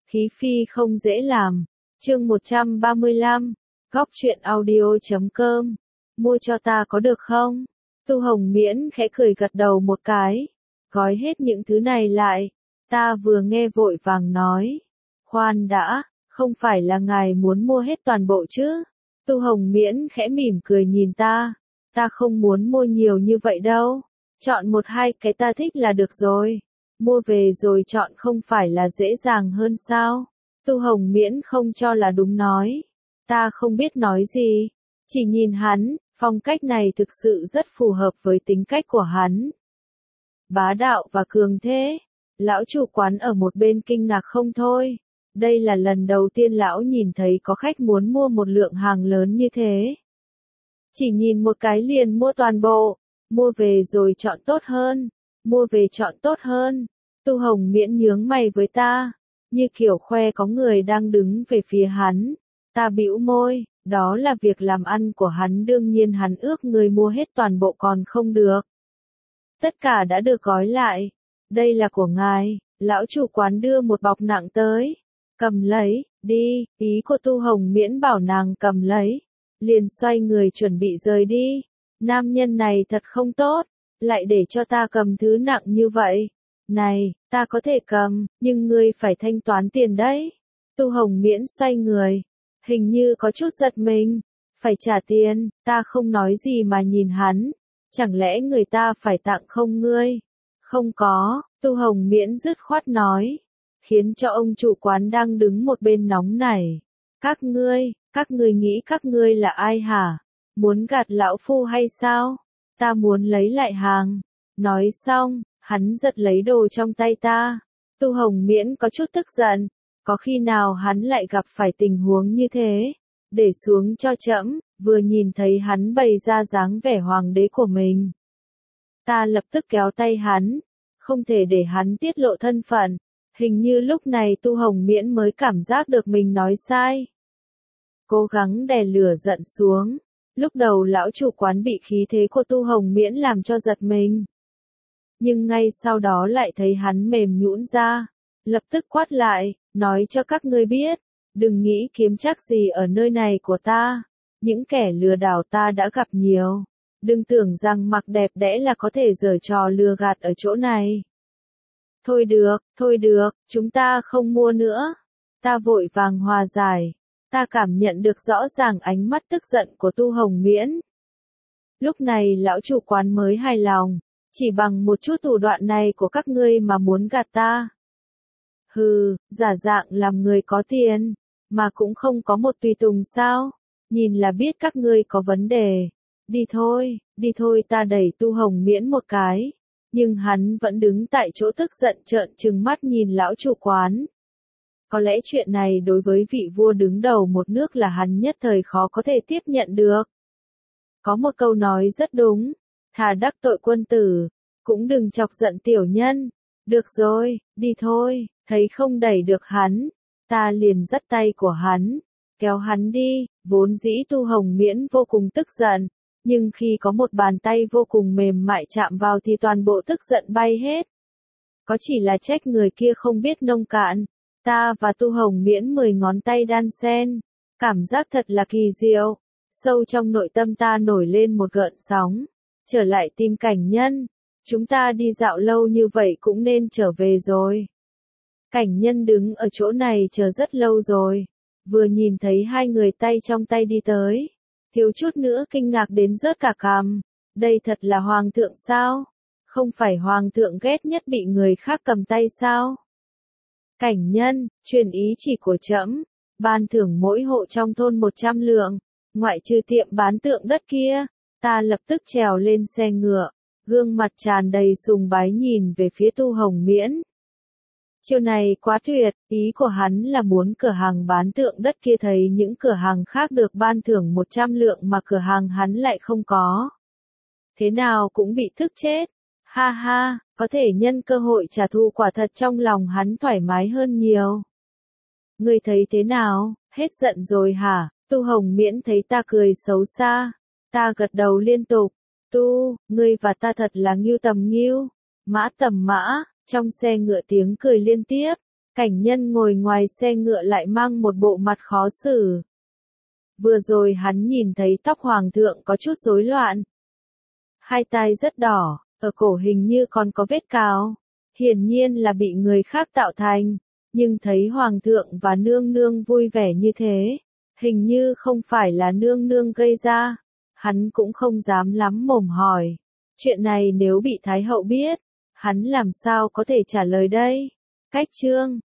Khí phi không dễ làm. Chương 135. Góc truyện audio.com. Mua cho ta có được không? Tu Hồng Miễn khẽ cười gật đầu một cái. Gói hết những thứ này lại. Ta vừa nghe vội vàng nói. Khoan đã, không phải là ngài muốn mua hết toàn bộ chứ? Tu Hồng Miễn khẽ mỉm cười nhìn ta. Ta không muốn mua nhiều như vậy đâu. Chọn một hai cái ta thích là được rồi. Mua về rồi chọn không phải là dễ dàng hơn sao? Tu Hồng Miễn không cho là đúng nói. Ta không biết nói gì. Chỉ nhìn hắn, phong cách này thực sự rất phù hợp với tính cách của hắn. Bá đạo và cường thế. Lão chủ quán ở một bên kinh ngạc không thôi. Đây là lần đầu tiên lão nhìn thấy có khách muốn mua một lượng hàng lớn như thế. Chỉ nhìn một cái liền mua toàn bộ. Mua về rồi chọn tốt hơn. Mua về chọn tốt hơn. Tu Hồng Miễn nhướng mày với ta. Như kiểu khoe có người đang đứng về phía hắn. Ta bĩu môi, đó là việc làm ăn của hắn, đương nhiên hắn ước người mua hết toàn bộ còn không được. Tất cả đã được gói lại. Đây là của ngài. Lão chủ quán đưa một bọc nặng tới. Cầm lấy, đi, ý của Tu Hồng Miễn bảo nàng cầm lấy. Liền xoay người chuẩn bị rời đi. Nam nhân này thật không tốt, lại để cho ta cầm thứ nặng như vậy. Này, ta có thể cầm, nhưng ngươi phải thanh toán tiền đấy. Tu Hồng Miễn xoay người, hình như có chút giật mình. Phải trả tiền, ta không nói gì mà nhìn hắn. Chẳng lẽ người ta phải tặng không ngươi? Không có, Tu Hồng Miễn dứt khoát nói. Khiến cho ông chủ quán đang đứng một bên nóng nảy. Các ngươi nghĩ các ngươi là ai hả? Muốn gạt lão phu hay sao? Ta muốn lấy lại hàng. Nói xong, hắn giật lấy đồ trong tay ta. Tu Hồng Miễn có chút tức giận. Có khi nào hắn lại gặp phải tình huống như thế? Để xuống cho trẫm. Vừa nhìn thấy hắn bày ra dáng vẻ hoàng đế của mình. Ta lập tức kéo tay hắn. Không thể để hắn tiết lộ thân phận. Hình như lúc này Tu Hồng Miễn mới cảm giác được mình nói sai. Cố gắng đè lửa giận xuống. Lúc đầu lão chủ quán bị khí thế của Tu Hồng Miễn làm cho giật mình. Nhưng ngay sau đó lại thấy hắn mềm nhũn ra. Lập tức quát lại, nói cho các ngươi biết. Đừng nghĩ kiếm chắc gì ở nơi này của ta. Những kẻ lừa đảo ta đã gặp nhiều. Đừng tưởng rằng mặc đẹp đẽ là có thể giở trò lừa gạt ở chỗ này. Thôi được, chúng ta không mua nữa. Ta vội vàng hòa giải. Ta cảm nhận được rõ ràng ánh mắt tức giận của Tu Hồng Miễn. Lúc này lão chủ quán mới hài lòng. Chỉ bằng một chút thủ đoạn này của các ngươi mà muốn gạt ta. Hừ, giả dạng làm người có tiền. Mà cũng không có một tùy tùng sao. Nhìn là biết các ngươi có vấn đề. Đi thôi, ta đẩy Tu Hồng Miễn một cái. Nhưng hắn vẫn đứng tại chỗ tức giận trợn trừng mắt nhìn lão chủ quán. Có lẽ chuyện này đối với vị vua đứng đầu một nước là hắn nhất thời khó có thể tiếp nhận được. Có một câu nói rất đúng. Thà đắc tội quân tử, cũng đừng chọc giận tiểu nhân. Được rồi, đi thôi, thấy không đẩy được hắn. Ta liền dắt tay của hắn, kéo hắn đi, vốn dĩ Tu Hồng Miễn vô cùng tức giận. Nhưng khi có một bàn tay vô cùng mềm mại chạm vào thì toàn bộ tức giận bay hết. Có chỉ là trách người kia không biết nông cạn. Ta và Tu Hồng Miễn 10 ngón tay đan xen. Cảm giác thật là kỳ diệu. Sâu trong nội tâm ta nổi lên một gợn sóng. Trở lại tìm Cảnh Nhân. Chúng ta đi dạo lâu như vậy cũng nên trở về rồi. Cảnh Nhân đứng ở chỗ này chờ rất lâu rồi. Vừa nhìn thấy hai người tay trong tay đi tới. Thiếu chút nữa kinh ngạc đến rớt cả cằm. Đây thật là hoàng thượng sao? Không phải hoàng thượng ghét nhất bị người khác cầm tay sao? Cảnh Nhân, truyền ý chỉ của trẫm, ban thưởng mỗi hộ trong thôn 100 lượng, ngoại trừ tiệm bán tượng đất kia. Ta lập tức trèo lên xe ngựa, gương mặt tràn đầy sùng bái nhìn về phía Tu Hồng Miễn. Chiều này quá tuyệt, ý của hắn là muốn cửa hàng bán tượng đất kia thấy những cửa hàng khác được ban thưởng 100 lượng mà cửa hàng hắn lại không có. Thế nào cũng bị thức chết. Ha ha, có thể nhân cơ hội trả thù, quả thật trong lòng hắn thoải mái hơn nhiều. Ngươi thấy thế nào, hết giận rồi hả? Tu Hồng Miễn thấy ta cười xấu xa. Ta gật đầu liên tục. Ngươi và ta thật là ngưu tầm ngưu, mã tầm mã. Trong xe ngựa tiếng cười liên tiếp. Cảnh Nhân ngồi ngoài xe ngựa lại mang một bộ mặt khó xử. Vừa rồi hắn nhìn thấy tóc hoàng thượng có chút rối loạn. Hai tai rất đỏ, ở cổ hình như còn có vết cào. Hiển nhiên là bị người khác tạo thành. Nhưng thấy hoàng thượng và nương nương vui vẻ như thế, hình như không phải là nương nương gây ra. Hắn cũng không dám lắm mồm hỏi. Chuyện này nếu bị Thái hậu biết, hắn làm sao có thể trả lời đây? Cách chương